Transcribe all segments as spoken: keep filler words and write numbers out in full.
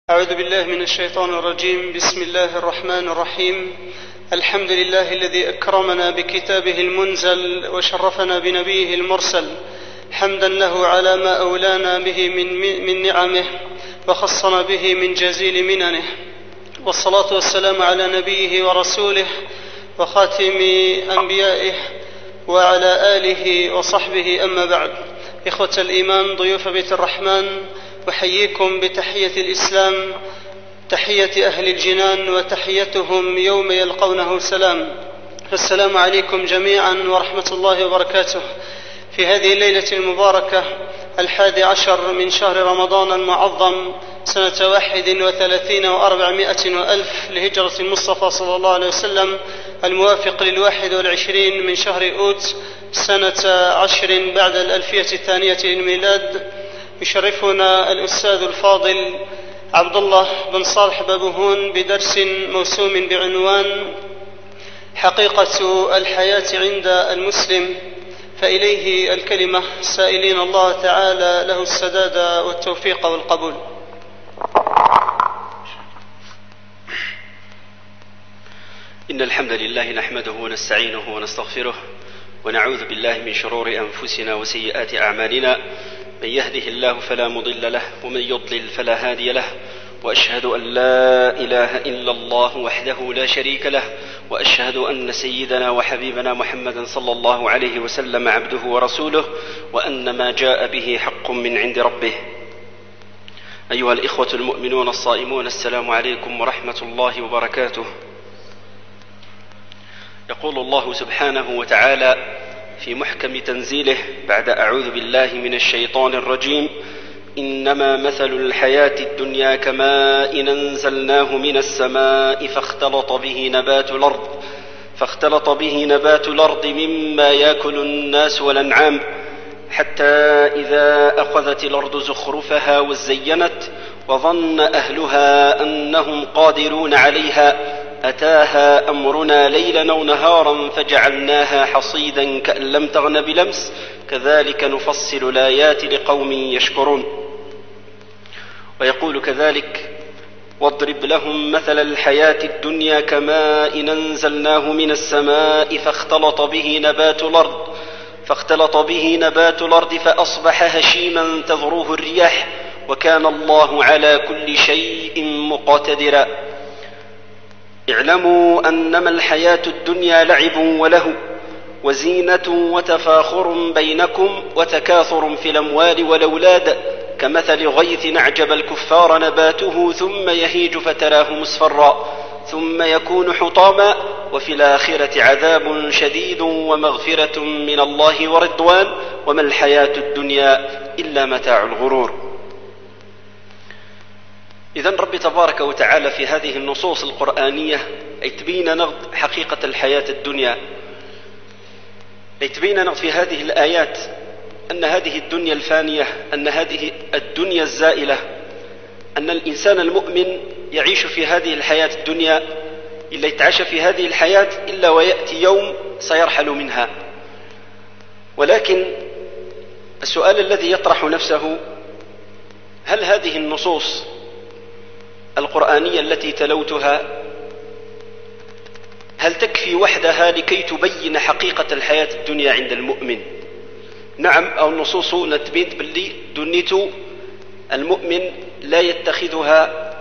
أعوذ بالله من الشيطان الرجيم. بسم الله الرحمن الرحيم. الحمد لله الذي أكرمنا بكتابه المنزل وشرفنا بنبيه المرسل، حمدا له على ما أولانا به من, من نعمه وخصنا به من جزيل مننه، والصلاة والسلام على نبيه ورسوله وخاتم أنبيائه وعلى آله وصحبه. أما بعد، إخوة الإيمان ضيوف بيت الرحمن، أحييكم بتحية الإسلام، تحية أهل الجنان، وتحيتهم يوم يلقونه سلام. السلام عليكم جميعا ورحمة الله وبركاته. في هذه الليلة المباركة الحادي عشر من شهر رمضان المعظم سنة واحد وثلاثين وأربعمائة وألف لهجرة المصطفى صلى الله عليه وسلم، الموافق للواحد والعشرين من شهر أوت سنة عشر بعد الألفية الثانية للميلاد، يشرفنا الأستاذ الفاضل عبد الله بن صالح بابهون بدرس موسوم بعنوان حقيقة الحياة عند المسلم، فإليه الكلمة، سائلين الله تعالى له السداد والتوفيق والقبول. إن الحمد لله نحمده ونستعينه ونستغفره، ونعوذ بالله من شرور أنفسنا وسيئات أعمالنا، من يهده الله فلا مضل له ومن يضلل فلا هادي له، وأشهد أن لا إله إلا الله وحده لا شريك له، وأشهد أن سيدنا وحبيبنا محمدا صلى الله عليه وسلم عبده ورسوله، وأن ما جاء به حق من عند ربه. أيها الإخوة المؤمنون الصائمون، السلام عليكم ورحمة الله وبركاته. يقول الله سبحانه وتعالى في محكم تنزيله بعد أعوذ بالله من الشيطان الرجيم: إنما مثل الحياة الدنيا كماء أنزلناه من السماء فاختلط به نبات الأرض فاختلط به نبات الأرض مما يأكل الناس والأنعام، حتى إذا أخذت الأرض زخرفها وزينت وظن أهلها أنهم قادرون عليها أتاها أمرنا ليلا أو نهارا فجعلناها حصيدا كأن لم تغن بلمس، كذلك نفصل الآيات لقوم يشكرون. ويقول كذلك: واضرب لهم مثل الحياة الدنيا كماء أنزلناه من السماء فاختلط به نبات الأرض فاختلط به نبات الأرض فأصبح هشيما تذروه الرياح، وكان الله على كل شيء مقتدرا. اعلموا أنما الحياة الدنيا لعب وله وزينة وتفاخر بينكم وتكاثر في الأموال والأولاد، كمثل غيث أعجب الكفار نباته ثم يهيج فتراه مصفرا ثم يكون حطاما، وفي الآخرة عذاب شديد ومغفرة من الله ورضوان، وما الحياة الدنيا إلا متاع الغرور. إذن رب تبارك وتعالى في هذه النصوص القرآنية يتبين نغض حقيقة الحياة الدنيا، يتبين نغض في هذه الآيات أن هذه الدنيا الفانية، أن هذه الدنيا الزائلة، أن الإنسان المؤمن يعيش في هذه الحياة الدنيا، إلا يتعاش في هذه الحياة إلا ويأتي يوم سيرحل منها. ولكن السؤال الذي يطرح نفسه: هل هذه النصوص القرآنية التي تلوتها هل تكفي وحدها لكي تبين حقيقة الحياة الدنيا عند المؤمن؟ نعم، أو النصوص نتبين باللي دنيت المؤمن لا يتخذها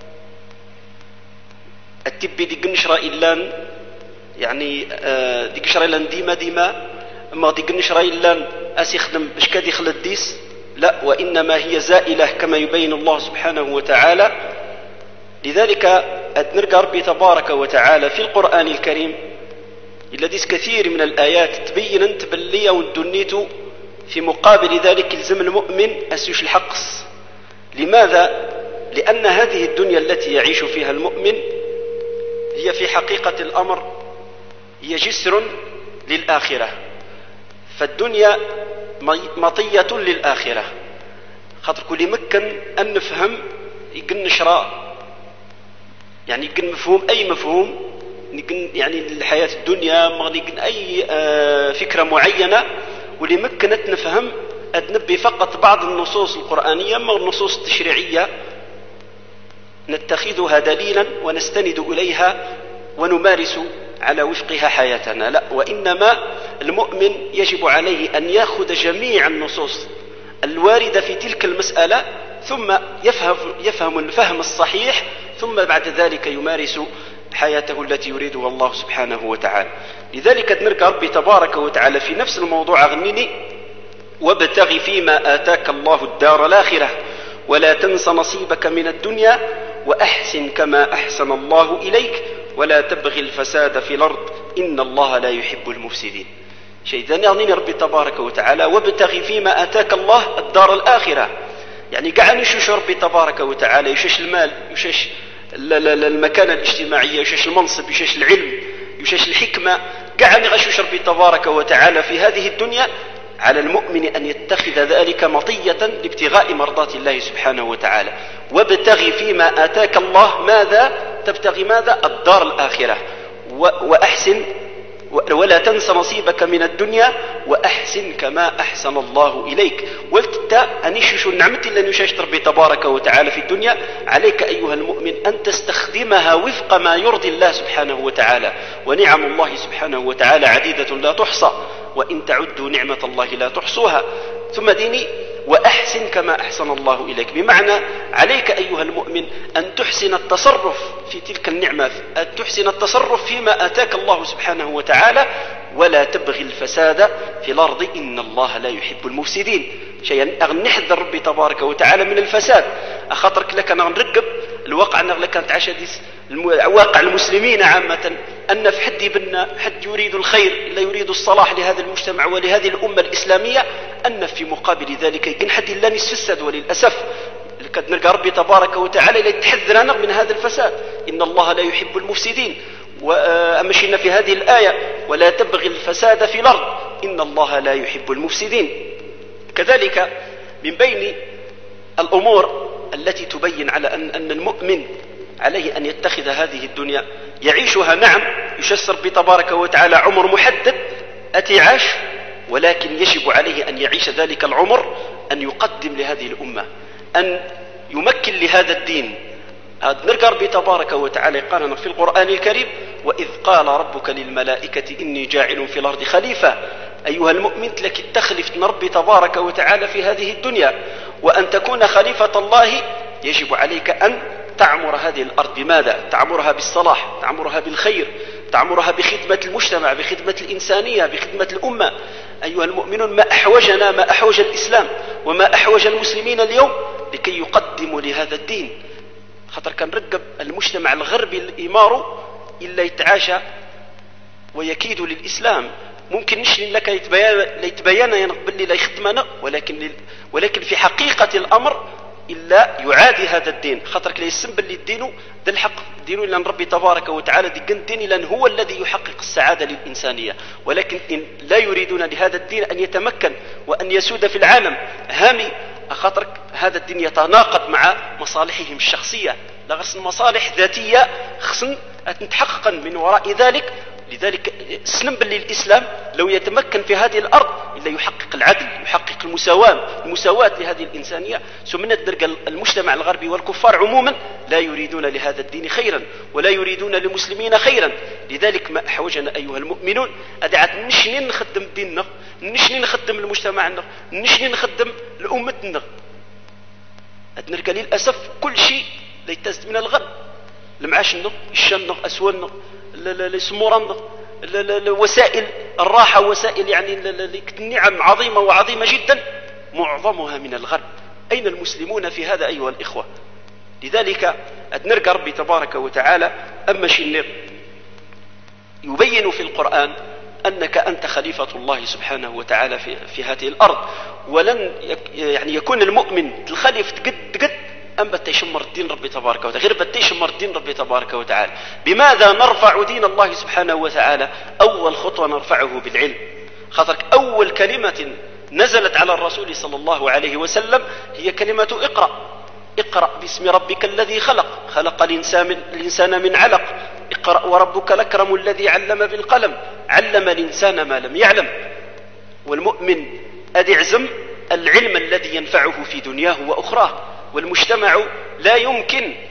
التبي دي قنشرة إلان، يعني آه دي قنشرة إلان ديما ديما، أما دي قنشرة إلان أسيخدم إشكاد يخلد ديس، لا، وإنما هي زائلة كما يبين الله سبحانه وتعالى. لذلك نلقى ربي تبارك وتعالى في القرآن الكريم الذي كثير من الآيات تبين أنت باللي والدنيت، في مقابل ذلك يلزم المؤمن أسيش الحقص. لماذا؟ لأن هذه الدنيا التي يعيش فيها المؤمن هي في حقيقة الأمر هي جسر للآخرة، فالدنيا مطية للآخرة. خاطر كل مكن أن نفهم يقن نشرى، يعني يقن مفهوم أي مفهوم، يعني الحياة الدنيا ما يقن أي فكرة معينة، واللي مكنت نفهم أدنبي فقط بعض النصوص القرآنية، ما النصوص التشريعية نتخذها دليلا ونستند إليها ونمارس على وفقها حياتنا، لا، وإنما المؤمن يجب عليه أن يأخذ جميع النصوص الواردة في تلك المسألة ثم يفهم, يفهم الفهم الصحيح، ثم بعد ذلك يمارس حياته التي يريدها الله سبحانه وتعالى. لذلك نلقى ربي تبارك وتعالى في نفس الموضوع غنيني: وابتغ فيما آتاك الله الدار الآخرة ولا تنس نصيبك من الدنيا وأحسن كما أحسن الله إليك ولا تبغي الفساد في الأرض إن الله لا يحب المفسدين. شيء ثاني يعني ربي تبارك وتعالى: وابتغ فيما آتاك الله الدار الآخرة. يعني قاعد نشوش ربي تبارك وتعالى يشش المال، يشش المكانة الاجتماعية، يشش المنصب، يشش العلم، يشش الحكمة، قاعد نغشوش ربي تبارك وتعالى في هذه الدنيا. على المؤمن أن يتخذ ذلك مطية لابتغاء مرضات الله سبحانه وتعالى. وابتغ فيما آتاك الله، ماذا تبتغي؟ ماذا؟ الدار الآخرة. وأحسن ولا تنس نصيبك من الدنيا وأحسن كما أحسن الله إليك. ولتتا أنيشش النعمة اللي نشاش ربي تبارك وتعالى في الدنيا، عليك أيها المؤمن أن تستخدمها وفق ما يرضي الله سبحانه وتعالى. ونعم الله سبحانه وتعالى عديدة لا تحصى، وإن تعدوا نعمة الله لا تحصوها. ثم ديني: وأحسن كما أحسن الله إليك، بمعنى عليك أيها المؤمن أن تحسن التصرف في تلك النعمة، أن تحسن التصرف فيما آتاك الله سبحانه وتعالى، ولا تبغي الفساد في الأرض إن الله لا يحب المفسدين. شيئا نحذر ربي تبارك وتعالى من الفساد. أخاطرك لك أنا نرقب الواقع أنا لك تعيش واقع المسلمين عامة، أن في حد بنا حد يريد الخير إلا يريد الصلاح لهذا المجتمع ولهذه الأمة الإسلامية، أن في مقابل ذلك يكون حد لا نسفسد. وللأسف لقد نلقى ربي تبارك وتعالى ليتحذرنا من هذا الفساد، إن الله لا يحب المفسدين. وأمشينا في هذه الآية: ولا تبغي الفساد في الأرض إن الله لا يحب المفسدين. كذلك من بين الأمور التي تبين على أن, أن المؤمن عليه أن يتخذ هذه الدنيا يعيشها، نعم يشسر بتبارك وتعالى عمر محدد أتي عاش، ولكن يجب عليه أن يعيش ذلك العمر أن يقدم لهذه الأمة، أن يمكن لهذا الدين. نلقى ربي تبارك وتعالى قال في القرآن الكريم: وإذ قال ربك للملائكة إني جاعل في الأرض خليفة. أيها المؤمن لك تخلف ربي تبارك وتعالى في هذه الدنيا، وأن تكون خليفة الله يجب عليك أن تعمر هذه الأرض. بماذا؟ تعمرها بالصلاح، تعمرها بالخير، تعمرها بخدمة المجتمع، بخدمة الإنسانية، بخدمة الأمة. أيها المؤمنون ما أحوجنا، ما أحوج الإسلام وما أحوج المسلمين اليوم لكي يقدموا لهذا الدين. خاطر كان رقب المجتمع الغربي الإمار إلا يتعاشى ويكيد للإسلام. ممكن نشري لك يتبين ينقبل لا يخدمنا، ولكن ولكن في حقيقة الأمر إلا يعادي هذا الدين. خاطرك لا يسنبل للدين ذا الحق دين إلا ربي تبارك وتعالى دي الدين لأن هو الذي يحقق السعادة للإنسانية، ولكن لا يريدون لهذا الدين أن يتمكن وأن يسود في العالم هامي. خاطرك هذا الدين يتناقض مع مصالحهم الشخصية، لا غصن مصالح ذاتية خصن تتحقق من وراء ذلك. لذلك سنبل للإسلام لو يتمكن في هذه الأرض إلا يحقق العدل، يحقق المساواة المساواة لهذه الإنسانية. سمنا نلقى المجتمع الغربي والكفار عموما لا يريدون لهذا الدين خيرا ولا يريدون للمسلمين خيرا. لذلك ما أحوجنا أيها المؤمنون أدعت نشنين نخدم ديننا، نشنين نخدم المجتمعنا، نشنين نخدم لأمتنا. نلقى للأسف كل شيء ليتزد من الغرب، المعاشنا، الشامنا، أسوالنا، السمورنا، وسائل الراحة، وسائل يعني النعم عظيمة وعظيمة جدا، معظمها من الغرب. أين المسلمون في هذا أيها الإخوة؟ لذلك نلقى ربي تبارك وتعالى أما شنر يبين في القرآن أنك أنت خليفة الله سبحانه وتعالى في, في هذه الأرض، ولن يعني يكون المؤمن الخليفة قد قد أم بتيشمر الدين ربي تبارك وتعالى، غير بتيشمر الدين ربي تبارك وتعالى. بماذا نرفع دين الله سبحانه وتعالى؟ أول خطوة نرفعه بالعلم. خاطرك أول كلمة نزلت على الرسول صلى الله عليه وسلم هي كلمة اقرأ. اقرأ باسم ربك الذي خلق، خلق الإنسان من, الإنسان من علق. اقرأ وربك الأكرم الذي علم بالقلم، علم الإنسان ما لم يعلم. والمؤمن أدعزم العلم الذي ينفعه في دنياه وأخراه. والمجتمع لا يمكن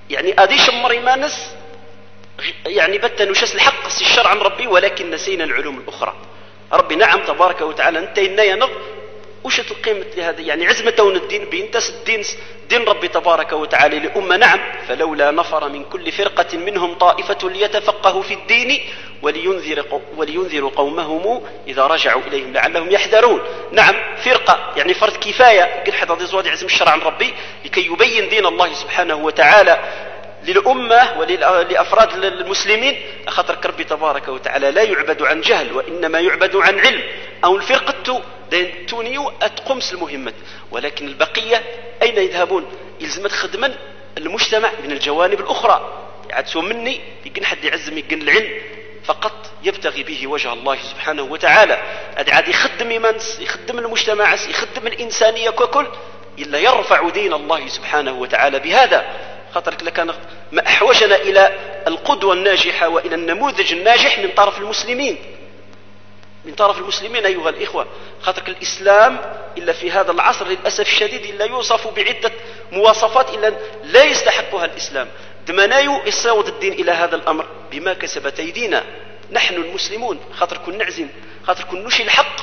يعني ادي شمري مانس يعني بتا نشاس الحق سي الشرع عن ربي، ولكن نسينا العلوم الاخرى. ربي نعم تبارك وتعالى انتينا ينغ وش القيمة لهذا يعني عزمة تون الدين بينتس الدين دين ربي تبارك وتعالى لأمة. نعم فلولا نفر من كل فرقة منهم طائفة ليتفقهوا في الدين ولينذر ولينذروا قومهم إذا رجعوا إليهم لعلهم يحذرون. نعم فرقة يعني فرد كفاية قل حد زواد عزم الشرع عن ربي لكي يبين دين الله سبحانه وتعالى للأمة ولأفراد المسلمين. خاطر ربي تبارك وتعالى لا يعبد عن جهل وإنما يعبد عن علم. أو الفرقة تونيو أتقمس المهمة، ولكن البقية أين يذهبون؟ يلزم خدما المجتمع من الجوانب الأخرى. عاد سو مني يقن حد يعزم يقن العلم فقط يبتغي به وجه الله سبحانه وتعالى. عاد يخدم يمنس يخدم المجتمع يخدم الإنسانية ككل إلا يرفع دين الله سبحانه وتعالى بهذا. خاطرك لكان ما أحوجنا إلى القدوة الناجحة وإلى النموذج الناجح من طرف المسلمين من طرف المسلمين أيها الإخوة. خاطرك الإسلام إلا في هذا العصر للأسف الشديد إلا يوصف بعدة مواصفات إلا لا يستحقها الإسلام. دمنايو يصاود الدين إلى هذا الأمر بما كسبت أيدينا نحن المسلمون. خاطر كن نعزم خاطر كن نشي الحق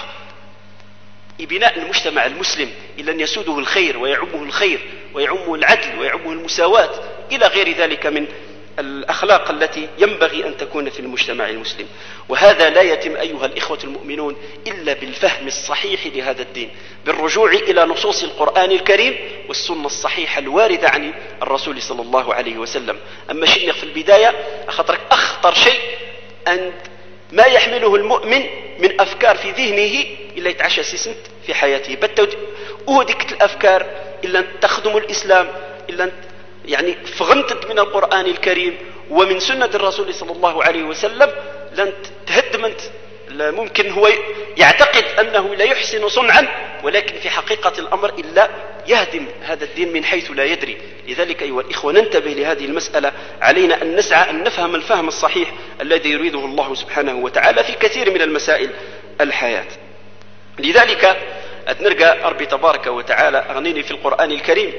بناء المجتمع المسلم إلا أن يسوده الخير ويعمه الخير ويعمه العدل ويعمه المساواة إلى غير ذلك من الأخلاق التي ينبغي أن تكون في المجتمع المسلم. وهذا لا يتم أيها الإخوة المؤمنون إلا بالفهم الصحيح لهذا الدين، بالرجوع إلى نصوص القرآن الكريم والسنة الصحيحة الواردة عن الرسول صلى الله عليه وسلم. أما شنق في البداية أخطرك أخطر شيء أن ما يحمله المؤمن من أفكار في ذهنه إلا يتعشى سنت في حياته بتود أهدكت الأفكار إلا أن تخدم الإسلام إلا أن يعني فغنتت من القرآن الكريم ومن سنة الرسول صلى الله عليه وسلم لن تهدمنت. ممكن هو يعتقد أنه لا يحسن صنعا ولكن في حقيقة الأمر إلا يهدم هذا الدين من حيث لا يدري. لذلك أيها الإخوة ننتبه لهذه المسألة. علينا أن نسعى أن نفهم الفهم الصحيح الذي يريده الله سبحانه وتعالى في كثير من المسائل الحياة. لذلك نرجع ربي تبارك وتعالى أغنيني في القرآن الكريم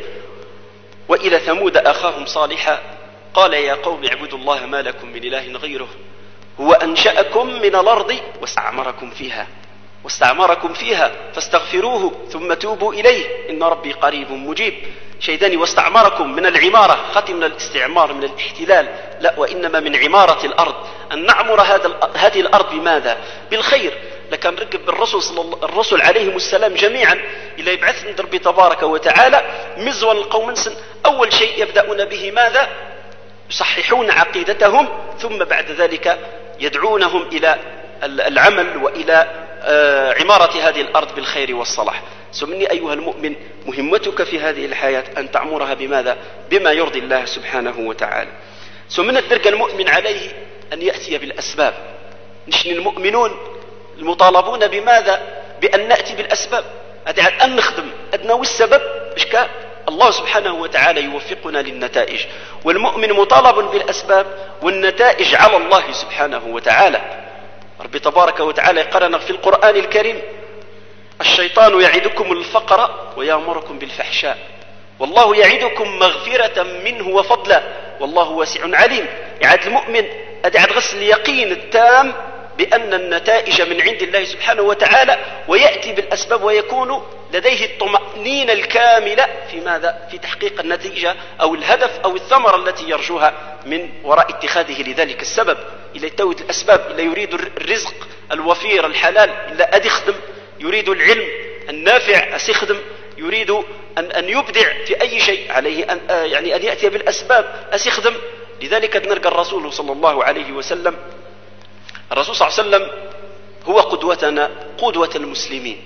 وإلى ثمود أخاهم صالحا قال يا قوم اعبدوا الله ما لكم من إله غيره هو أنشأكم من الأرض واستعمركم فيها واستعمركم فيها فاستغفروه ثم توبوا إليه إن ربي قريب مجيب. شيداني واستعمركم من العمارة خاتم من الاستعمار من الاحتلال لا وإنما من عمارة الأرض أن نعمر هذا هذه الأرض بماذا؟ بالخير. لكن ركب بالرسول صلى الله الرسل عليهم السلام جميعا إلى يبعث من ربي تبارك وتعالى مزوا القوم سن أول شيء يبدأون به ماذا؟ يصححون عقيدتهم ثم بعد ذلك يدعونهم إلى العمل وإلى عمارة هذه الأرض بالخير والصلاح. سمني أيها المؤمن مهمتك في هذه الحياة أن تعمرها بماذا؟ بما يرضي الله سبحانه وتعالى. سمن الدرك المؤمن عليه أن يأتي بالأسباب. نحن المؤمنون المطالبون بماذا؟ بأن نأتي بالأسباب أن نخدم أدنى والسبب إشكال الله سبحانه وتعالى يوفقنا للنتائج. والمؤمن مطالب بالأسباب والنتائج على الله سبحانه وتعالى. ربي تبارك وتعالى قرن في القرآن الكريم الشيطان يعدكم الفقر ويأمركم بالفحشاء والله يعدكم مغفرة منه وفضلا والله واسع عليم. يعد المؤمن أدعد غسل اليقين التام بأن النتائج من عند الله سبحانه وتعالى ويأتي بالأسباب ويكون لديه الطمأنينة الكاملة في ماذا؟ في تحقيق النتيجة أو الهدف أو الثمرة التي يرجوها من وراء اتخاذه لذلك السبب. إلا يتوت الأسباب إلا يريد الرزق الوفير الحلال إلا أدي خدم يريد العلم النافع أسيخدم يريد أن, أن يبدع في أي شيء عليه أن, يعني أن يأتي بالأسباب أسيخدم. لذلك نلقى الرسول صلى الله عليه وسلم الرسول صلى الله عليه وسلم هو قدوتنا قدوة المسلمين.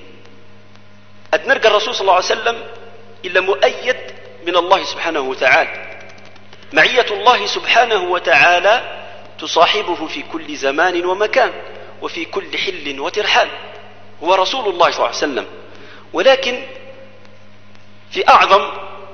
نلقى الرسول صلى الله عليه وسلم إلا مؤيد من الله سبحانه وتعالى. معية الله سبحانه وتعالى تصاحبه في كل زمان ومكان وفي كل حل وترحال. هو رسول الله صلى الله عليه وسلم. ولكن في أعظم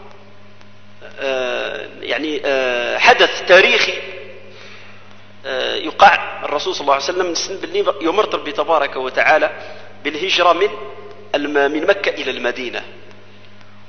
آه يعني آه حدث تاريخي آه يقع الرسول صلى الله عليه وسلم باللي يمر ربي تبارك وتعالى بالهجرة من من مكة إلى المدينة.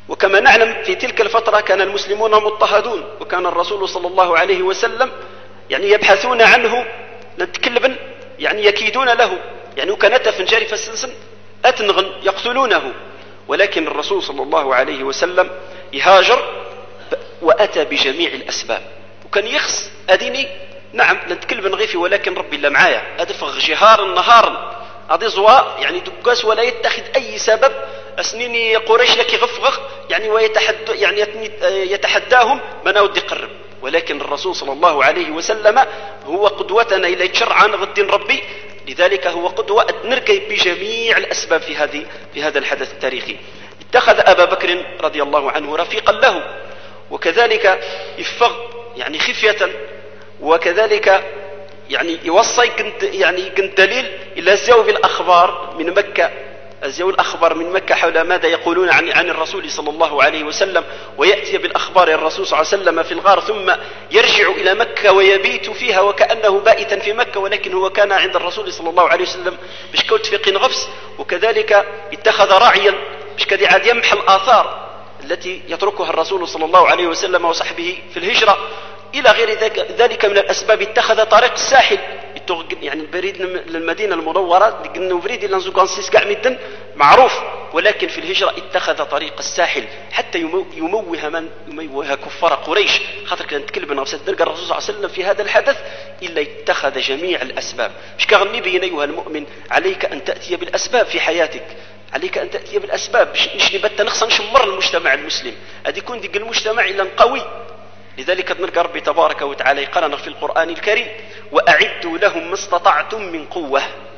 وكما نعلم في تلك الفترة كان المسلمون مضطهدون، وكان الرسول صلى الله عليه وسلم يعني يبحثون عنه نتكلبن يعني يكيدون له، يعني وكان تفنجاري فالسنسن أتنغن يقتلونه، ولكن الرسول صلى الله عليه وسلم يهاجر وأتى بجميع الأسباب، وكان يخص أديني نعم نتكلبن غيفي ولكن ربي لا معايا أدفغ جهارا نهارا أدي زواء يعني دقاس ولا يتخذ أي سبب أسنيني قريش لك يغفغ يعني ويتحد يعني يتحداهم من أودي قرب، ولكن الرسول صلى الله عليه وسلم هو قدوتنا إلى شرعا غد ربي، لذلك هو قدوة نرقي بجميع الأسباب في هذه في هذا الحدث التاريخي. اتخذ أبا بكر رضي الله عنه رفيقا له، وكذلك يفغ يعني خفية، وكذلك يعني يوصي كنت يعني كنت دليل إلى زاو بالأخبار من مكة، زاو الأخبار من مكة حول ماذا يقولون عن عن الرسول صلى الله عليه وسلم، ويأتي بالأخبار الرسول صلى الله عليه وسلم في الغار ثم يرجع إلى مكة ويبيت فيها وكأنه بائتا في مكة، ولكن هو كان عند الرسول صلى الله عليه وسلم باش كوت في قين غفس، وكذلك اتخذ راعيا باش كدي عاد يمحى الآثار التي يتركها الرسول صلى الله عليه وسلم وصحبه في الهجرة إلى غير ذلك من الأسباب. اتخذ طريق الساحل يعني البريد للمدينة المنورة لأنه بريد لنزوغانسيس كاع مدن معروف، ولكن في الهجرة اتخذ طريق الساحل حتى يموه من يموه كفار قريش، خاطر كان نتكلم نلقى الرسول صلى الله عليه وسلم في هذا الحدث إلا اتخذ جميع الأسباب. مش كغني بين أيها المؤمن عليك أن تأتي بالأسباب في حياتك، عليك أن تأتي بالأسباب باش نبت نخص نشمر المجتمع المسلم أدي يكون ديك المجتمع إلا قوي. لذلك نلقى ربي تبارك وتعالى قالنا في القرآن الكريم وأعدوا لهم ما استطعتم من قوة،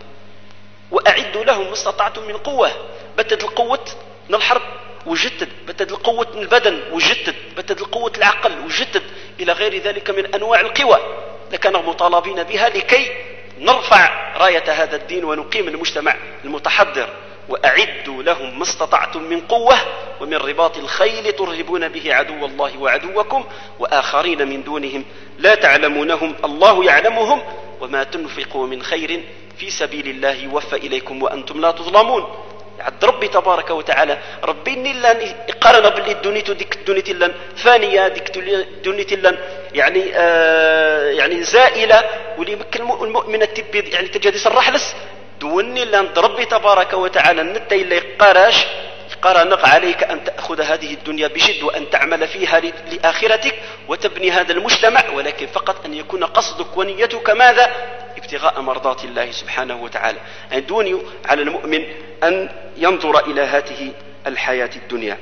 وأعدوا لهم ما استطعتم من قوة، بتد القوة من الحرب وجدد، بتد القوة من البدن وجدد، بتد القوة العقل وجدد إلى غير ذلك من أنواع القوى لكانوا مطالبين بها لكي نرفع راية هذا الدين ونقيم المجتمع المتحضر. وأعدوا لهم ما استطعتم من قوة ومن رباط الخيل ترهبون به عدو الله وعدوكم وآخرين من دونهم لا تعلمونهم الله يعلمهم وما تنفقوا من خير في سبيل الله يوفى إليكم وأنتم لا تظلمون. عد ربي تبارك وتعالى ربي إني لن يقارن باللي دونيتو ديك دونيتي لن فانية ديك دونيتي لن يعني آه يعني زائلة واللي يمكن المؤمن التبي يعني تجد يصرح لس دوني لأن ربي تبارك وتعالى نتي اللي قراش قرنق عليك أن تأخذ هذه الدنيا بجد وأن تعمل فيها لآخرتك وتبني هذا المجتمع، ولكن فقط أن يكون قصدك ونيتك ماذا؟ ابتغاء مرضات الله سبحانه وتعالى. يعني دوني على المؤمن أن ينظر إلى هذه الحياة الدنيا.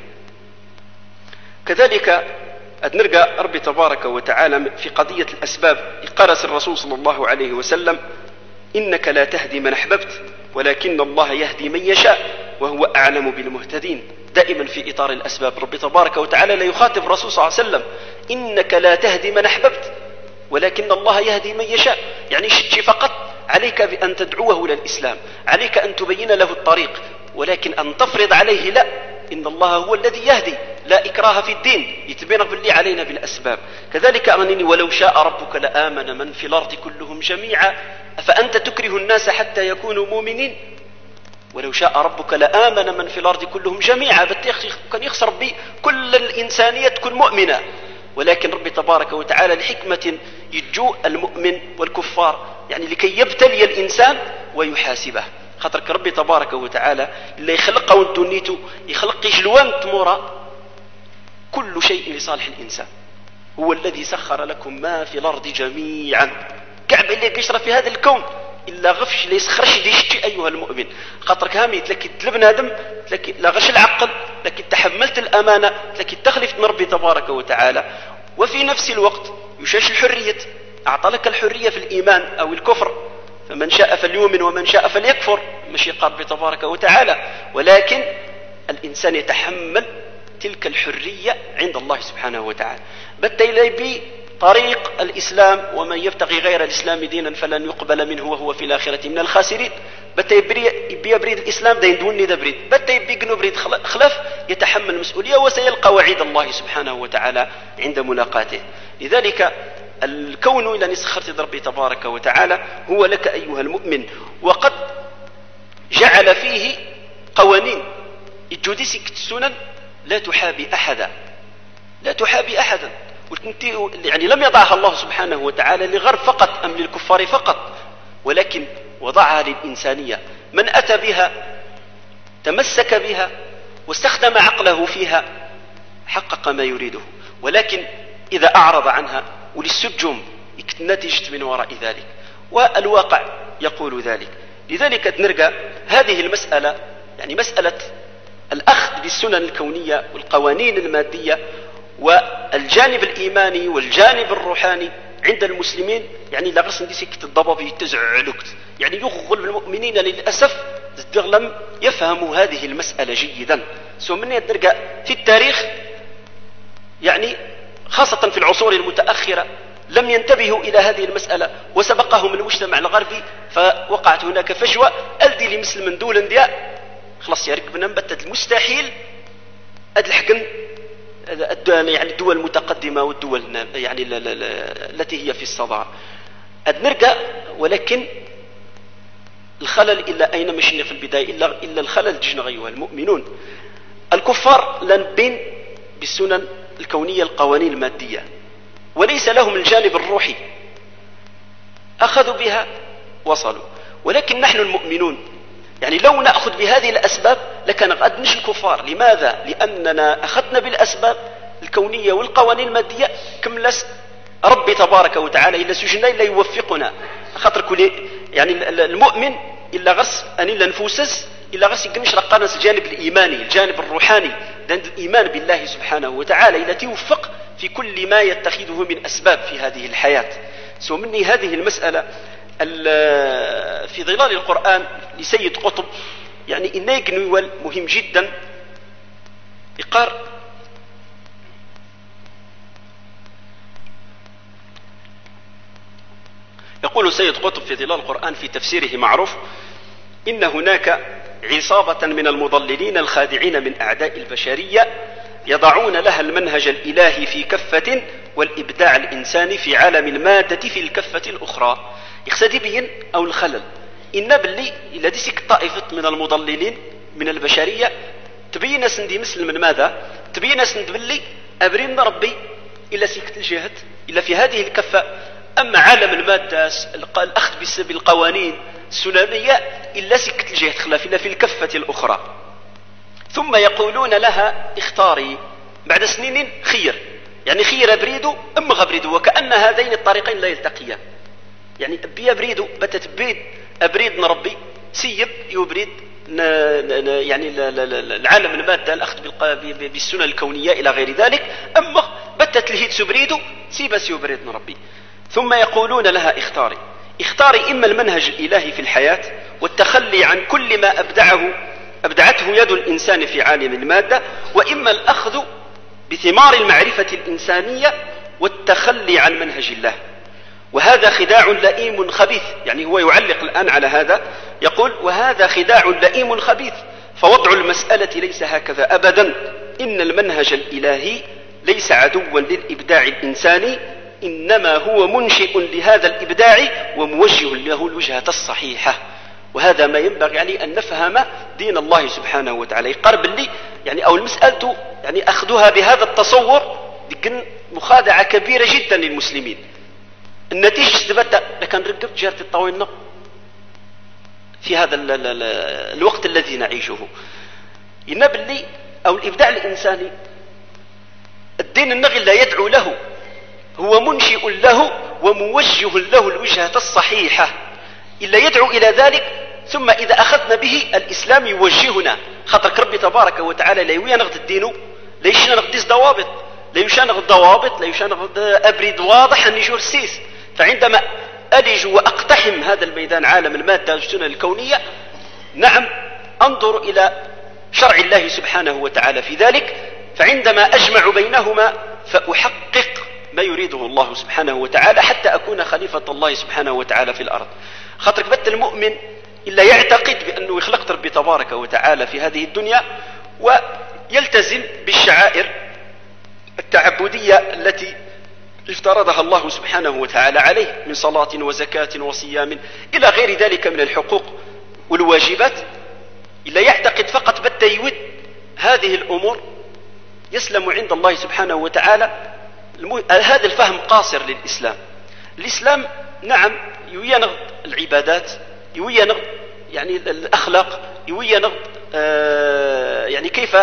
كذلك نلقى ربي تبارك وتعالى في قضية الأسباب قرس الرسول صلى الله عليه وسلم إنك لا تهدي من أحببت ولكن الله يهدي من يشاء وهو أعلم بالمهتدين. دائما في إطار الأسباب ربي تبارك وتعالى لا يخاطب الرسول صلى الله عليه وسلم إنك لا تهدي من أحببت ولكن الله يهدي من يشاء، يعني شيء فقط عليك بأن تدعوه للإسلام، عليك أن تبين له الطريق، ولكن أن تفرض عليه لا، إن الله هو الذي يهدي لا إكراه في الدين، يتبين باللي علينا بالأسباب. كذلك أغنني ولو شاء ربك لآمن من في الأرض كلهم جميعا أفأنت تكره الناس حتى يكونوا مؤمنين. ولو شاء ربك لآمن من في الأرض كلهم جميعا، كان يخسر بي كل الإنسانية تكون مؤمنة، ولكن ربي تبارك وتعالى لحكمة يجو المؤمن والكفار يعني لكي يبتلي الإنسان ويحاسبه. خاطرك ربي تبارك وتعالى اللي يخلقه وانتونيتو يخلق جلوان تمورا كل شيء لصالح الإنسان، هو الذي سخر لكم ما في الأرض جميعا. كعب اللي يشرف في هذا الكون إلا غفش اللي يسخرش ديشتي أيها المؤمن، خاطرك هامي تلكي تلبن آدم تلكي لا غش العقل تلكي تحملت الأمانة تلكي تخلف من ربي تبارك وتعالى، وفي نفس الوقت يشاش الحرية، أعطى لك الحرية في الإيمان أو الكفر، فمن شاء فليؤمن ومن شاء فليكفر مشيئة ربي تبارك وتعالى، ولكن الإنسان يتحمل تلك الحرية عند الله سبحانه وتعالى. بتيلي بي طريق الإسلام ومن يبتغي غير الإسلام دينا فلن يقبل منه وهو في الآخرة من الخاسرين. بتا يبي بريد الإسلام دا يدوني ذا بريد، بتا يبي قنو بريد خلف يتحمل مسؤولية وسيلقى وعيد الله سبحانه وتعالى عند ملاقاته. لذلك الكون إلى نسخرت ربي تبارك وتعالى هو لك أيها المؤمن، وقد جعل فيه قوانين الجوديسي السنن لا تحابي أحدا، لا تحابي أحدا. يعني لم يضعها الله سبحانه وتعالى للغرب فقط أم للكفار فقط، ولكن وضعها للإنسانية. من أتى بها تمسك بها واستخدم عقله فيها حقق ما يريده، ولكن إذا أعرض عنها وللسجوم نتجت من وراء ذلك، والواقع يقول ذلك. لذلك نرجع هذه المسألة، يعني مسألة الأخذ بالسنن الكونية والقوانين المادية والجانب الإيماني والجانب الروحاني عند المسلمين، يعني لا غرس ندي سكت الضباب يتزعلكت، يعني يغلب المؤمنين للأسف لم يفهموا هذه المسألة جيدا. سو من نرجع في التاريخ، يعني خاصة في العصور المتأخرة لم ينتبهوا إلى هذه المسألة، وسبقهم المجتمع الغربي، فوقعت هناك فجوة. ألدي لمثل من دول اندياء خلاص يا ركبنا نبتت المستحيل أد الحقن يعني الدول المتقدمة والدول يعني التي هي في الصدارة أد نرجع، ولكن الخلل إلا أين مشينا في البداية إلا, إلا الخلل جينا أيها المؤمنون. الكفار لن بين بالسنن الكونية القوانين المادية، وليس لهم الجانب الروحي، أخذوا بها وصلوا. ولكن نحن المؤمنون يعني لو نأخذ بهذه الأسباب لكان قد نش الكفار. لماذا؟ لأننا أخذنا بالأسباب الكونية والقوانين المادية كملس ربي تبارك وتعالى إلا سجنا إلا يوفقنا. خاطر كل يعني المؤمن إلا غرس أن إلا نفوسس إلا غرس يقنش رقانس الجانب الإيماني الجانب الروحاني، لأن الإيمان بالله سبحانه وتعالى إلا توفق في كل ما يتخذه من أسباب في هذه الحياة. سو مني هذه المسألة في ظلال القرآن لسيد قطب، يعني إنه يقنول مهم جدا. إقار يقول سيد قطب في ظلال القرآن في تفسيره معروف: إن هناك عصابة من المضللين الخادعين من أعداء البشرية يضعون لها المنهج الإلهي في كفة والإبداع الإنساني في عالم المادة في الكفة الأخرى. يقصد بين أو الخلل إن باللي إلا ديسك طائفة من المضللين من البشرية تبين سندي مثل من ماذا؟ تبين سند باللي أبرين ربي إلا سكت الجهد إلا في هذه الكفة، أما عالم المادة الأخذ بالقوانين السلامية إلا سكت الجهد خلاف إلا في الكفة الأخرى. ثم يقولون لها اختاري بعد سنين خير، يعني خير أبريدو أم غبريدو، وكأن هذين الطريقين لا يلتقيان. يعني أبي أبريدو بتت بريد أبريد نربي سيب يبريد يعني العالم المادة الأخذ بالسنن الكونية إلى غير ذلك، أما بتت لهيد سبريدو سيبس يبريد نربي. ثم يقولون لها اختاري اختاري إما المنهج الإلهي في الحياة والتخلي عن كل ما أبدعه أبدعته يد الإنسان في عالم المادة، وإما الأخذ بثمار المعرفة الإنسانية والتخلي عن منهج الله. وهذا خداع لئيم خبيث، يعني هو يعلق الآن على هذا يقول: وهذا خداع لئيم خبيث، فوضع المسألة ليس هكذا أبدا. إن المنهج الإلهي ليس عدوا للإبداع الإنساني، إنما هو منشئ لهذا الإبداع وموجه له الوجهة الصحيحة. وهذا ما ينبغي يعني أن نفهم دين الله سبحانه وتعالى. يقرب لي يعني أو المسألة يعني أخذها بهذا التصور لكن مخادعة كبيرة جدا للمسلمين. النتيجة ثبت لكن رقبت جارة الطاوينة في هذا ال ال ال الوقت الذي نعيشه. ينبغي لي أو الإبداع الإنساني الدين النغي لا يدعو له، هو منشئ له وموجه له الوجهة الصحيحة، إلا يدعو إلى ذلك. ثم إذا أخذنا به الإسلام يوجهنا، خاطر ربي تبارك وتعالى لا ينغض الدين لا يشنغض ديس ضوابط لا يشنغض ضوابط لا يشنغض أبريد واضح أن يجور السيس. فعندما ألج وأقتحم هذا الميدان عالم المادة والسنن الكونية، نعم أنظر إلى شرع الله سبحانه وتعالى في ذلك، فعندما أجمع بينهما فأحقق ما يريده الله سبحانه وتعالى حتى أكون خليفة الله سبحانه وتعالى في الأرض. خاطر بت المؤمن إلا يعتقد بأنه يخلق ربي تبارك وتعالى في هذه الدنيا ويلتزم بالشعائر التعبدية التي افترضها الله سبحانه وتعالى عليه من صلاة وزكاة وصيام إلى غير ذلك من الحقوق والواجبات، إلا يعتقد فقط بت يود هذه الأمور يسلم عند الله سبحانه وتعالى. هذا الفهم قاصر للإسلام. الإسلام نعم يوينغ العبادات، يوينغ يعني الأخلاق، يوينغ آه يعني كيف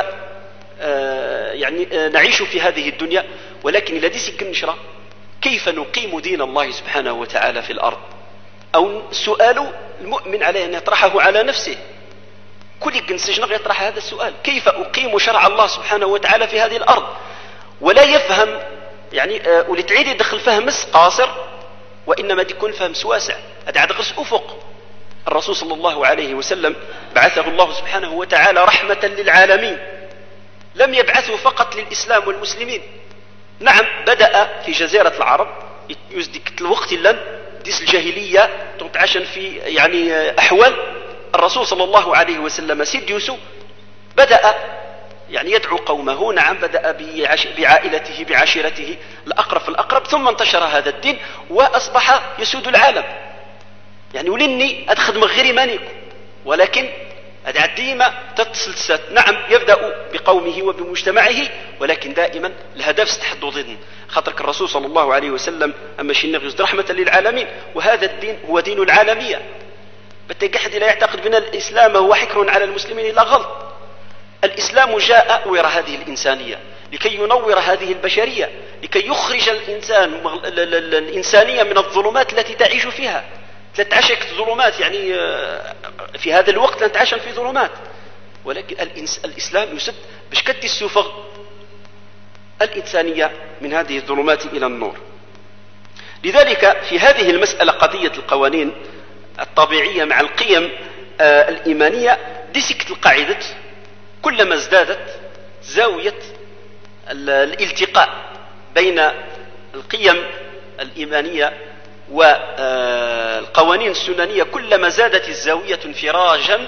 آه يعني آه نعيش في هذه الدنيا، ولكن الذي سيكنشرة كيف نقيم دين الله سبحانه وتعالى في الأرض. أو سؤال المؤمن عليه أن يطرحه على نفسه. كل جنسجنغ يطرح هذا السؤال: كيف أقيم شرع الله سبحانه وتعالى في هذه الأرض؟ ولا يفهم يعني آه ولتعيد يدخل فهمس قاصر، وإنما يكون فهمس واسع. هذا عاد غرس أفق. الرسول صلى الله عليه وسلم بعثه الله سبحانه وتعالى رحمة للعالمين، لم يبعثه فقط للإسلام والمسلمين. نعم بدأ في جزيرة العرب يزدك الوقت لن ديس الجاهلية تتعشن في يعني أحوال. الرسول صلى الله عليه وسلم سيد يوسف بدأ يعني يدعو قومه، نعم بدأ بعائلته بعشيرته الأقرب فالأقرب، ثم انتشر هذا الدين وأصبح يسود العالم. يعني ولني أدخل غير إيمانكم، ولكن هذا ديما تتسلسل. نعم يبدأ بقومه وبمجتمعه، ولكن دائما الهدف استحد ضدن خاطرك الرسول صلى الله عليه وسلم أما شيء يزد رحمة للعالمين، وهذا الدين هو دين العالمية. بتجحد لا يعتقد بأن الإسلام هو حكر على المسلمين إلا غلط. الإسلام جاء ويرى هذه الإنسانية لكي ينور هذه البشرية، لكي يخرج الإنسان الإنسانية من الظلمات التي تعيش فيها. تتعشك ظلمات يعني في هذا الوقت لن تعيش في ظلمات، ولكن الإسلام يسد باش كدي السفغ الإنسانية من هذه الظلمات إلى النور. لذلك في هذه المسألة قضية القوانين الطبيعية مع القيم آه الإيمانية دي سكت القاعدة. كلما ازدادت زاوية الالتقاء بين القيم الإيمانية والقوانين السننية، كلما زادت الزاوية انفراجا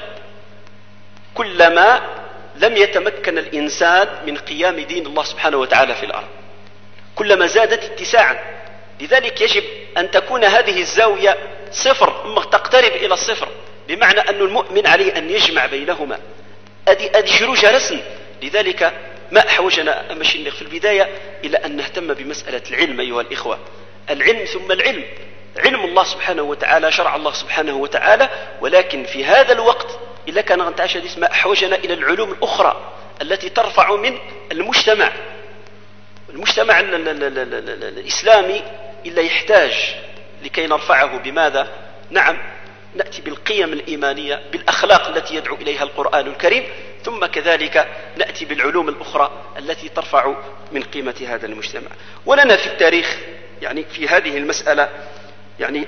كلما لم يتمكن الإنسان من قيام دين الله سبحانه وتعالى في الأرض، كلما زادت اتساعا. لذلك يجب أن تكون هذه الزاوية صفر، تقترب إلى الصفر، بمعنى أن المؤمن عليه أن يجمع بينهما. أدي أدي جروج رسم. لذلك ما أحوجنا ماشي في البداية إلى أن نهتم بمسألة العلم أيها الإخوة. العلم ثم العلم، علم الله سبحانه وتعالى، شرع الله سبحانه وتعالى. ولكن في هذا الوقت إلا كان غنتعشى ديس ما أحوجنا إلى العلوم الأخرى التي ترفع من المجتمع. المجتمع الإسلامي إلا يحتاج لكي نرفعه بماذا؟ نعم نأتي بالقيم الإيمانية، بالأخلاق التي يدعو إليها القرآن الكريم، ثم كذلك نأتي بالعلوم الأخرى التي ترفع من قيمة هذا المجتمع. ولنا في التاريخ يعني في هذه المسألة يعني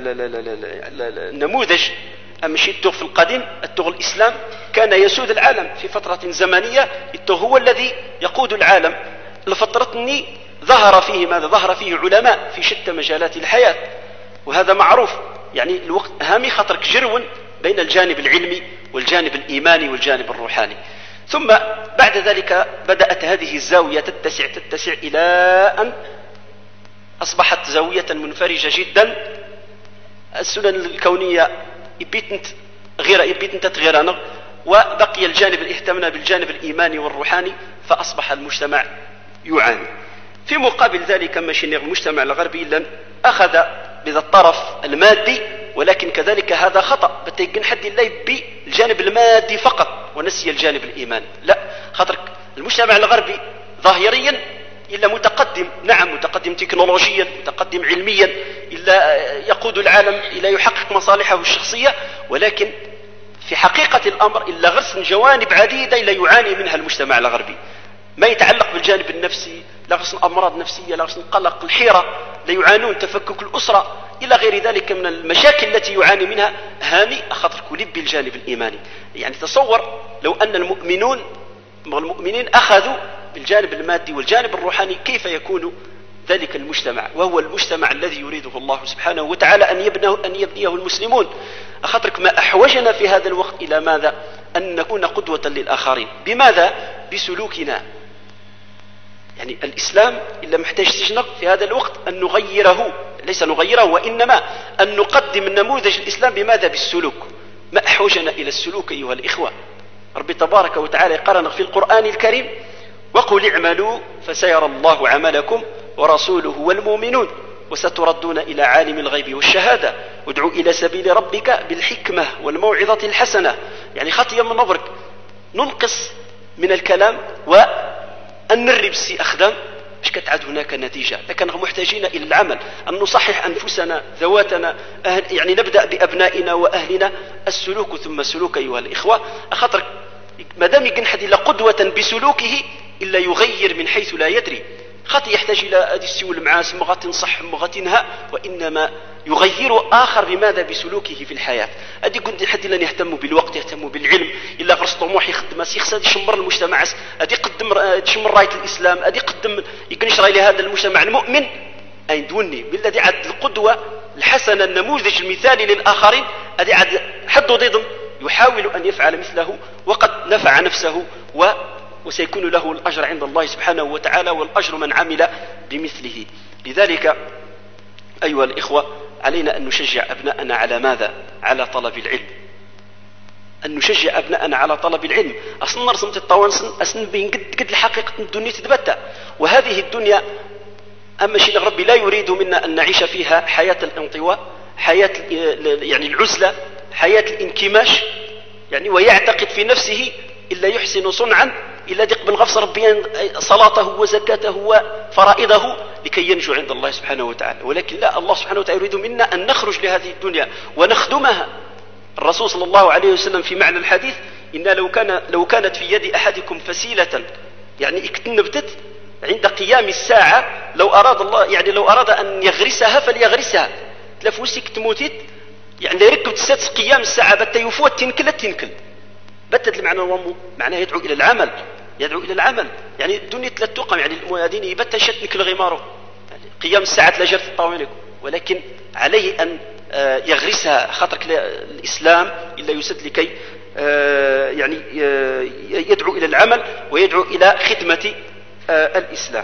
النموذج أمشي التوغ في القديم. التوغ الإسلام كان يسود العالم في فترة زمنية، التوغ هو الذي يقود العالم لفترة ظهر فيه ماذا؟ ظهر فيه علماء في شتى مجالات الحياة، وهذا معروف. يعني الوقت هامي خطرك جرون بين الجانب العلمي والجانب الإيماني والجانب الروحاني. ثم بعد ذلك بدأت هذه الزاوية تتسع تتسع إلى أن أصبحت زاوية منفرجة جدا. السنن الكونية يبيتنت غير يبيتنت تغيرنا، وبقي الجانب اللي اهتمنا بالجانب الإيماني والروحاني، فأصبح المجتمع يعاني. في مقابل ذلك ماشي المجتمع الغربي لن أخذ بذا الطرف المادي، ولكن كذلك هذا خطأ. بتيجن حد الله يبي الجانب المادي فقط ونسي الجانب الإيماني، لا. خاطرك المجتمع الغربي ظاهريا إلا متقدم، نعم متقدم تكنولوجيا، متقدم علميا، إلا يقود العالم إلى يحقق مصالحه الشخصية، ولكن في حقيقة الأمر إلا غرس جوانب عديدة إلا يعاني منها المجتمع الغربي، ما يتعلق بالجانب النفسي، لا غرس أمراض نفسية، لا غرس القلق، الحيرة، لا يعانون تفكك الأسرة إلى غير ذلك من المشاكل التي يعاني منها. هامي أخطرك لب الجانب الإيماني. يعني تصور لو أن المؤمنون المؤمنين أخذوا بالجانب المادي والجانب الروحاني، كيف يكون ذلك المجتمع، وهو المجتمع الذي يريده الله سبحانه وتعالى أن يبنيه, أن يبنيه المسلمون. أخطرك ما أحوجنا في هذا الوقت إلى ماذا؟ أن نكون قدوة للآخرين. بماذا؟ بسلوكنا. يعني الإسلام إلا محتاج تجنق في هذا الوقت أن نغيره، ليس نغيره وإنما أن نقدم النموذج الإسلام. بماذا؟ بالسلوك. ما أحوجنا إلى السلوك أيها الإخوة. ربي تبارك وتعالى قرن في القرآن الكريم وقل اعملوا فسيرى الله عملكم ورسوله والمؤمنون وستردون إلى عالم الغيب والشهادة وادعوا إلى سبيل ربك بالحكمة والموعظة الحسنة. يعني خطية من نظرك ننقص من الكلام وأن نرب السي أخدام باش كتعاد هناك نتيجة. لكن محتاجين إلى العمل، أن نصحح أنفسنا ذواتنا، أهل يعني نبدأ بأبنائنا وأهلنا السلوك ثم السلوك أيها الإخوة. أخطر مادام يكن حد إلا قدوة بسلوكه إلا يغير من حيث لا يدري. خاطي يحتاج إلى أدي السيول معاس مغا تنصح مغا تنهى، وإنما يغير آخر بماذا؟ بسلوكه في الحياة. أدي كنت حد إلا يهتم بالوقت، يهتم بالعلم، إلا غرس طموح يخدم يخص أدي يشمر المجتمع، أدي يقدم يشمر راية الإسلام، أدي يقدم يكنش راي لهذا المجتمع المؤمن أين دوني بالذي عاد القدوة الحسنة النموذج المثالي للآخرين. أدي عاد حد ضيضم يحاول أن يفعل مثله وقد نفع نفسه و وسيكون له الأجر عند الله سبحانه وتعالى، والأجر من عمل بمثله. لذلك أيها الإخوة علينا أن نشجع أبناءنا على ماذا؟ على طلب العلم. أن نشجع أبناءنا على طلب العلم. أصلا نرسم الطوانسن أصلا بين قد قد الحقيقة الدنيا تتبتع، وهذه الدنيا أما شيء ربي لا يريد منا أن نعيش فيها حياة الانطواء، حياة يعني العزلة، حياة الانكماش، يعني ويعتقد في نفسه إلا يحسن صنعا إلا يقبل غفص ربيا صلاته وزكاته وفرائضه لكي ينجو عند الله سبحانه وتعالى. ولكن لا، الله سبحانه وتعالى يريد منا أن نخرج لهذه الدنيا ونخدمها. الرسول صلى الله عليه وسلم في معنى الحديث إن لو كان لو كانت في يد أحدكم فسيلة يعني اكتنبتت عند قيام الساعة، لو أراد الله يعني لو أراد أن يغرسها فليغرسها. تلفوسك تموتت يعني ركبت ست قيام الساعة بتا يفوت تنكل تنكل بتت المعنى الومو معناه يدعو إلى العمل، يدعو إلى العمل. يعني الدنيا ثلاث تقام يعني المؤذين يبتا شتنك الغماره يعني قيام الساعة لا جرت الطاولة، ولكن عليه أن يغرسها. خاطرك الإسلام إلا يسد لكي يعني يدعو إلى العمل ويدعو إلى خدمة الإسلام.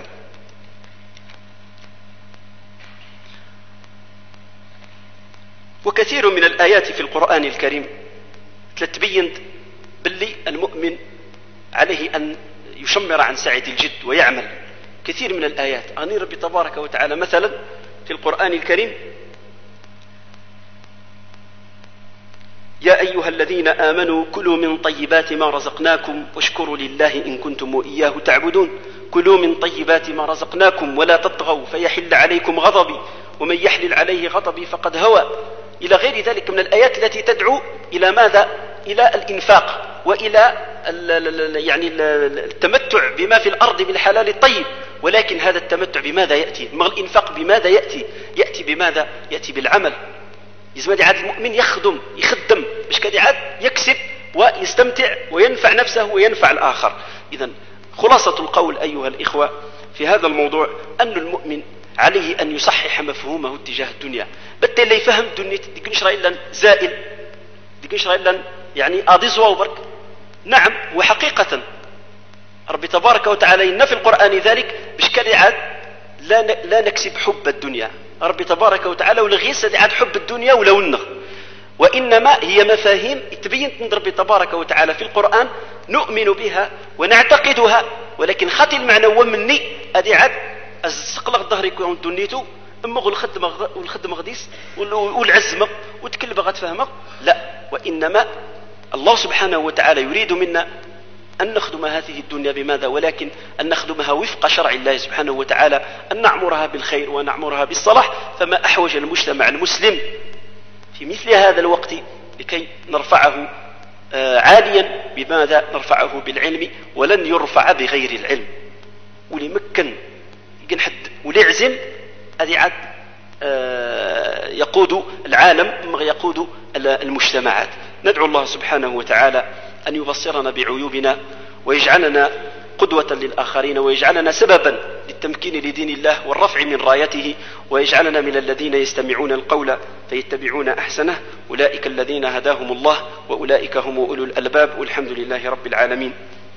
وكثير من الآيات في القرآن الكريم تبين باللي المؤمن عليه أن يشمر عن سعة الجد ويعمل. كثير من الآيات أغني ربي تبارك وتعالى مثلا في القرآن الكريم: يا أيها الذين آمنوا كلوا من طيبات ما رزقناكم واشكروا لله إن كنتم إياه تعبدون. كلوا من طيبات ما رزقناكم ولا تطغوا فيحل عليكم غضبي ومن يحلل عليه غضبي فقد هوى، إلى غير ذلك من الآيات التي تدعو إلى ماذا؟ إلى الإنفاق وإلى يعني التمتع بما في الأرض بالحلال الطيب. ولكن هذا التمتع بماذا يأتي؟ الإنفاق بماذا يأتي؟ يأتي بماذا؟ يأتي بالعمل. يزمد عاد المؤمن يخدم يخدم مش كده عاد يكسب ويستمتع وينفع نفسه وينفع الآخر. إذن خلاصة القول أيها الإخوة في هذا الموضوع أن المؤمن عليه أن يصحح مفهومه اتجاه الدنيا. بدا اللي يفهم الدنيا ديك نشرا إلا زائل، ديك نشرا إلا يعني أضي زواوبرك. نعم، وحقيقة ربي تبارك وتعالى إن في القرآن ذلك بشكل عاد لا لا نكسب حب الدنيا. ربي تبارك وتعالى ولغيس عاد حب الدنيا ولو النغ، وإنما هي مفاهيم تبين من ربي تبارك وتعالى في القرآن نؤمن بها ونعتقدها، ولكن خطي المعنى ومني أدي عاد السقلق الظهر يكون دنيته أمغ الخدمة والخدمة غديس والعزمة وتكلم غد فهمه. لا، وإنما الله سبحانه وتعالى يريد منا أن نخدم هذه الدنيا بماذا؟ ولكن أن نخدمها وفق شرع الله سبحانه وتعالى، أن نعمرها بالخير ونعمرها بالصلاح. فما أحوج المجتمع المسلم في مثل هذا الوقت لكي نرفعه عاليا بماذا؟ نرفعه بالعلم، ولن يرفع بغير العلم. ولمكن يمكن حد وليعزم هذه عاد يقود العالم يقود المجتمعات. ندعو الله سبحانه وتعالى أن يبصرنا بعيوبنا ويجعلنا قدوة للآخرين ويجعلنا سببا للتمكين لدين الله والرفع من رايته، ويجعلنا من الذين يستمعون القول فيتبعون أحسنه. أولئك الذين هداهم الله وأولئك هم أولو الألباب، والحمد لله رب العالمين.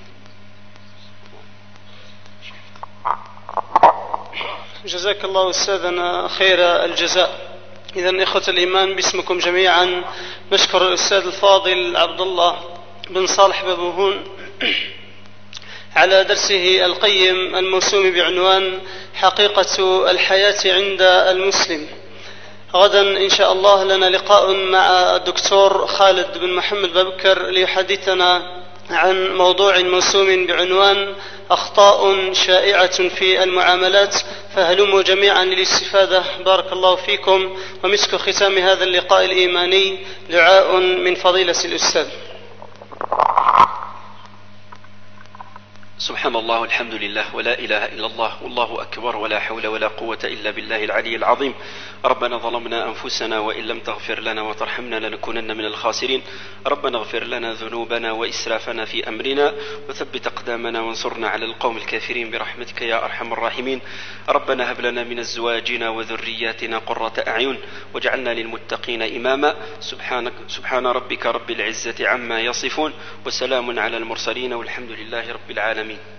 جزاك الله أستاذنا خير الجزاء. إذن إخوة الإيمان باسمكم جميعا نشكر الأستاذ الفاضل عبد الله بن صالح بابوهون على درسه القيم الموسوم بعنوان حقيقة الحياة عند المسلم. غدا إن شاء الله لنا لقاء مع الدكتور خالد بن محمد بكر ليحدثنا عن موضوع موسوم بعنوان أخطاء شائعة في المعاملات، فهلموا جميعا للاستفادة. بارك الله فيكم. ومسك ختام هذا اللقاء الإيماني دعاء من فضيلة الأستاذ. سبحان الله والحمد لله ولا إله إلا الله والله أكبر ولا حول ولا قوة إلا بالله العلي العظيم. ربنا ظلمنا أنفسنا وإن لم تغفر لنا وترحمنا لنكونن من الخاسرين. ربنا اغفر لنا ذنوبنا وإسرافنا في أمرنا وثبت أقدامنا وانصرنا على القوم الكافرين برحمتك يا أرحم الراحمين. ربنا هب لنا من أزواجنا وذرياتنا قرة أعين واجعلنا للمتقين إماما. سبحانك سبحان ربك رب العزة عما يصفون وسلام على المرسلين والحمد لله رب العالمين.